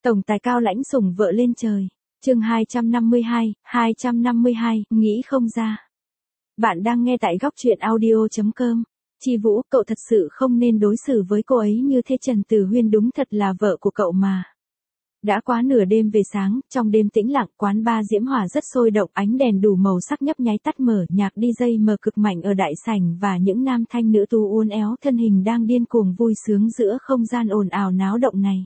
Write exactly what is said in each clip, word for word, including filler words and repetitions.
Tổng tài cao lãnh sủng vợ lên trời. Chương hai trăm năm mươi hai, hai trăm năm mươi hai, nghĩ không ra. Bạn đang nghe tại góc truyện audio chấm com. Chi Vũ, cậu thật sự không nên đối xử với cô ấy như thế. Trần Tử Huyên đúng thật là vợ của cậu mà. Đã quá nửa đêm về sáng, trong đêm tĩnh lặng, quán bar diễm hỏa rất sôi động, ánh đèn đủ màu sắc nhấp nháy tắt mở, nhạc đi jây mở cực mạnh ở đại sảnh và những nam thanh nữ tú uốn éo thân hình đang điên cuồng vui sướng giữa không gian ồn ào náo động này.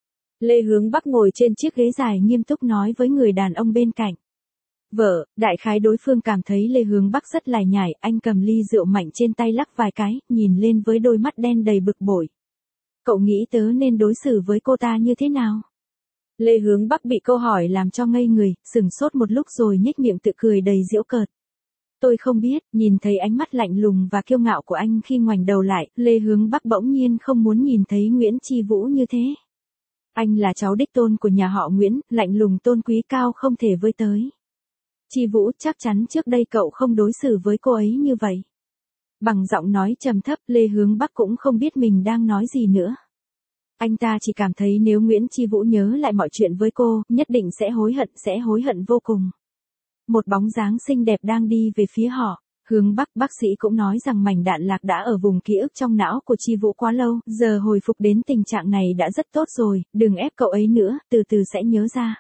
Lê Hướng Bắc ngồi trên chiếc ghế dài nghiêm túc nói với người đàn ông bên cạnh. Vợ, đại khái đối phương cảm thấy Lê Hướng Bắc rất lải nhải, anh cầm ly rượu mạnh trên tay lắc vài cái, nhìn lên với đôi mắt đen đầy bực bội. Cậu nghĩ tớ nên đối xử với cô ta như thế nào? Lê Hướng Bắc bị câu hỏi làm cho ngây người, sửng sốt một lúc rồi nhếch miệng tự cười đầy giễu cợt. Tôi không biết. Nhìn thấy ánh mắt lạnh lùng và kiêu ngạo của anh khi ngoảnh đầu lại, Lê Hướng Bắc bỗng nhiên không muốn nhìn thấy Nguyễn Chi Vũ như thế. Anh là cháu đích tôn của nhà họ Nguyễn, lạnh lùng tôn quý cao không thể với tới. Chi Vũ, chắc chắn trước đây cậu không đối xử với cô ấy như vậy. Bằng giọng nói trầm thấp, Lê Hướng Bắc cũng không biết mình đang nói gì nữa. Anh ta chỉ cảm thấy nếu Nguyễn Chi Vũ nhớ lại mọi chuyện với cô, nhất định sẽ hối hận, sẽ hối hận vô cùng. Một bóng dáng xinh đẹp đang đi về phía họ. Hướng Bắc, bác sĩ cũng nói rằng mảnh đạn lạc đã ở vùng ký ức trong não của Chi Vũ quá lâu, giờ hồi phục đến tình trạng này đã rất tốt rồi, đừng ép cậu ấy nữa, từ từ sẽ nhớ ra.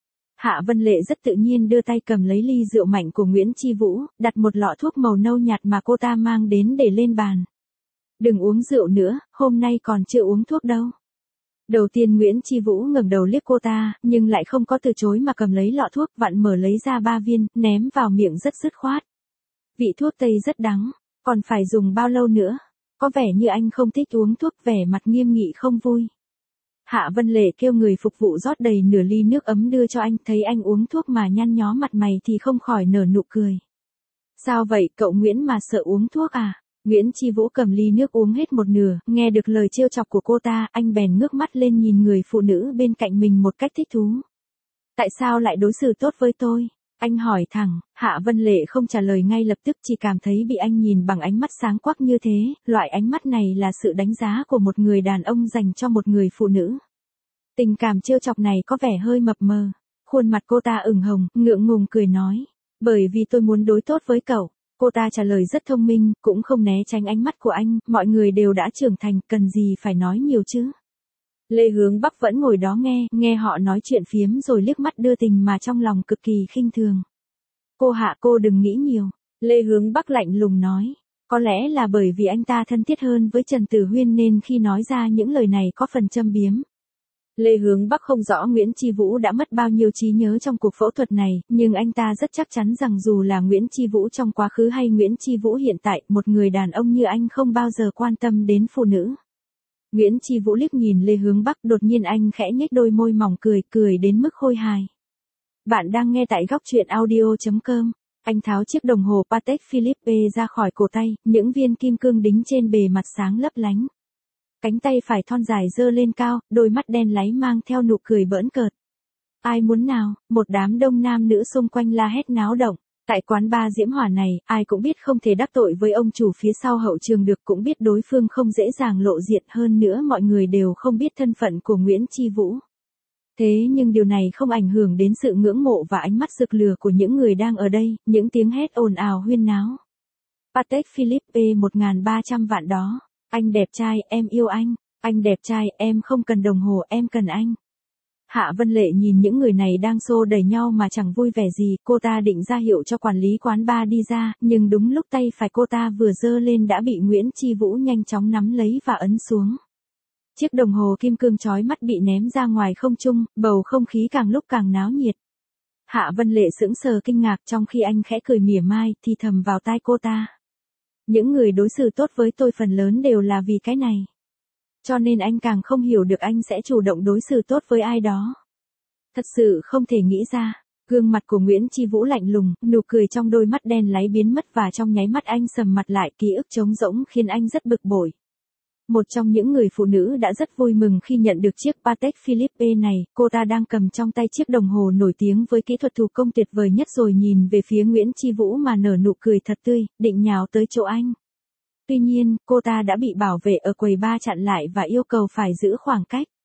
Hạ Vân Lệ rất tự nhiên đưa tay cầm lấy ly rượu mạnh của Nguyễn Chi Vũ, đặt một lọ thuốc màu nâu nhạt mà cô ta mang đến để lên bàn. Đừng uống rượu nữa, hôm nay còn chưa uống thuốc đâu. Đầu tiên Nguyễn Chi Vũ ngẩng đầu liếc cô ta, nhưng lại không có từ chối mà cầm lấy lọ thuốc vặn mở lấy ra ba viên, ném vào miệng rất dứt khoát. Vị thuốc tây rất đắng, còn phải dùng bao lâu nữa? Có vẻ như anh không thích uống thuốc, vẻ mặt nghiêm nghị không vui. Hạ Vân Lệ kêu người phục vụ rót đầy nửa ly nước ấm đưa cho anh, thấy anh uống thuốc mà nhăn nhó mặt mày thì không khỏi nở nụ cười. Sao vậy, cậu Nguyễn mà sợ uống thuốc à? Nguyễn Chi Vũ cầm ly nước uống hết một nửa, nghe được lời trêu chọc của cô ta, anh bèn ngước mắt lên nhìn người phụ nữ bên cạnh mình một cách thích thú. Tại sao lại đối xử tốt với tôi? Anh hỏi thẳng. Hạ Vân Lệ không trả lời ngay lập tức, chỉ cảm thấy bị anh nhìn bằng ánh mắt sáng quắc như thế, loại ánh mắt này là sự đánh giá của một người đàn ông dành cho một người phụ nữ. Tình cảm trêu chọc này có vẻ hơi mập mờ. Khuôn mặt cô ta ửng hồng, ngượng ngùng cười nói. Bởi vì tôi muốn đối tốt với cậu. Cô ta trả lời rất thông minh, cũng không né tránh ánh mắt của anh, mọi người đều đã trưởng thành, cần gì phải nói nhiều chứ. Lê Hướng Bắc vẫn ngồi đó nghe, nghe họ nói chuyện phiếm rồi liếc mắt đưa tình mà trong lòng cực kỳ khinh thường. Cô Hạ, cô đừng nghĩ nhiều. Lê Hướng Bắc lạnh lùng nói. Có lẽ là bởi vì anh ta thân thiết hơn với Trần Tử Huyên nên khi nói ra những lời này có phần châm biếm. Lê Hướng Bắc không rõ Nguyễn Chi Vũ đã mất bao nhiêu trí nhớ trong cuộc phẫu thuật này, nhưng anh ta rất chắc chắn rằng dù là Nguyễn Chi Vũ trong quá khứ hay Nguyễn Chi Vũ hiện tại, một người đàn ông như anh không bao giờ quan tâm đến phụ nữ. Nguyễn Chi Vũ liếc nhìn Lê Hướng Bắc, đột nhiên anh khẽ nhếch đôi môi mỏng cười, cười đến mức khôi hài. Bạn đang nghe tại góc truyện audio chấm com. Anh tháo chiếc đồng hồ Patek Philippe ra khỏi cổ tay, những viên kim cương đính trên bề mặt sáng lấp lánh. Cánh tay phải thon dài giơ lên cao, đôi mắt đen láy mang theo nụ cười bỡn cợt. Ai muốn nào? Một đám đông nam nữ xung quanh la hét náo động. Tại quán bar diễm hỏa này, ai cũng biết không thể đắc tội với ông chủ phía sau hậu trường được, cũng biết đối phương không dễ dàng lộ diện, hơn nữa mọi người đều không biết thân phận của Nguyễn Chi Vũ. Thế nhưng điều này không ảnh hưởng đến sự ngưỡng mộ và ánh mắt rực lửa của những người đang ở đây, những tiếng hét ồn ào huyên náo. Patek Philippe một nghìn ba trăm vạn đó. Anh đẹp trai, em yêu anh. Anh đẹp trai, em không cần đồng hồ, em cần anh. Hạ Vân Lệ nhìn những người này đang xô đẩy nhau mà chẳng vui vẻ gì, cô ta định ra hiệu cho quản lý quán bar đi ra, nhưng đúng lúc tay phải cô ta vừa giơ lên đã bị Nguyễn Chi Vũ nhanh chóng nắm lấy và ấn xuống. Chiếc đồng hồ kim cương chói mắt bị ném ra ngoài không trung, bầu không khí càng lúc càng náo nhiệt. Hạ Vân Lệ sững sờ kinh ngạc, trong khi anh khẽ cười mỉa mai, thì thầm vào tai cô ta. Những người đối xử tốt với tôi phần lớn đều là vì cái này. Cho nên anh càng không hiểu được anh sẽ chủ động đối xử tốt với ai đó. Thật sự không thể nghĩ ra. Gương mặt của Nguyễn Chi Vũ lạnh lùng, nụ cười trong đôi mắt đen láy biến mất và trong nháy mắt anh sầm mặt lại, ký ức trống rỗng khiến anh rất bực bội. Một trong những người phụ nữ đã rất vui mừng khi nhận được chiếc Patek Philippe này, cô ta đang cầm trong tay chiếc đồng hồ nổi tiếng với kỹ thuật thủ công tuyệt vời nhất rồi nhìn về phía Nguyễn Chi Vũ mà nở nụ cười thật tươi, định nhào tới chỗ anh. Tuy nhiên, cô ta đã bị bảo vệ ở quầy bar chặn lại và yêu cầu phải giữ khoảng cách.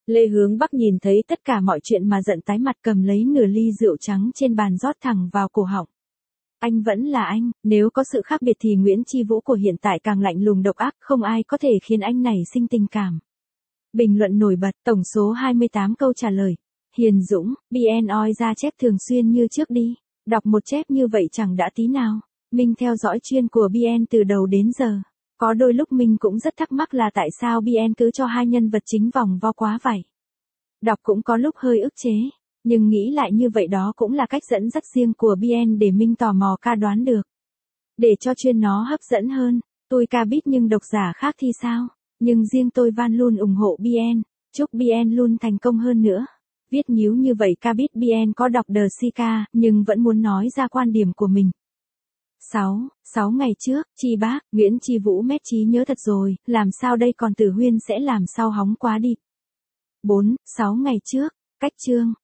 Lê Hướng Bắc nhìn thấy tất cả mọi chuyện mà giận tái mặt, cầm lấy nửa ly rượu trắng trên bàn rót thẳng vào cổ họng. Anh vẫn là anh, nếu có sự khác biệt thì Nguyễn Chi Vũ của hiện tại càng lạnh lùng độc ác, không ai có thể khiến anh nảy sinh tình cảm. Bình luận nổi bật, tổng số hai mươi tám câu trả lời. Hiền Dũng, bê en oi ra chép thường xuyên như trước đi. Đọc một chép như vậy chẳng đã tí nào. Mình theo dõi chuyên của bê en từ đầu đến giờ. Có đôi lúc mình cũng rất thắc mắc là tại sao bê en cứ cho hai nhân vật chính vòng vo quá vậy. Đọc cũng có lúc hơi ức chế. Nhưng nghĩ lại như vậy đó cũng là cách dẫn dắt riêng của bê en để mình tò mò ca đoán được. Để cho chuyên nó hấp dẫn hơn. Tôi ca biết nhưng độc giả khác thì sao? Nhưng riêng tôi Van luôn ủng hộ bê en. Chúc bê en luôn thành công hơn nữa. Viết nhíu như vậy ca biết bê en có đọc The Sika, nhưng vẫn muốn nói ra quan điểm của mình. sáu. sáu ngày trước, Chi Bác, Nguyễn Chi Vũ mét trí nhớ thật rồi, làm sao đây còn Tử Huyên sẽ làm sao hóng quá đi. bốn. sáu ngày trước, cách chương.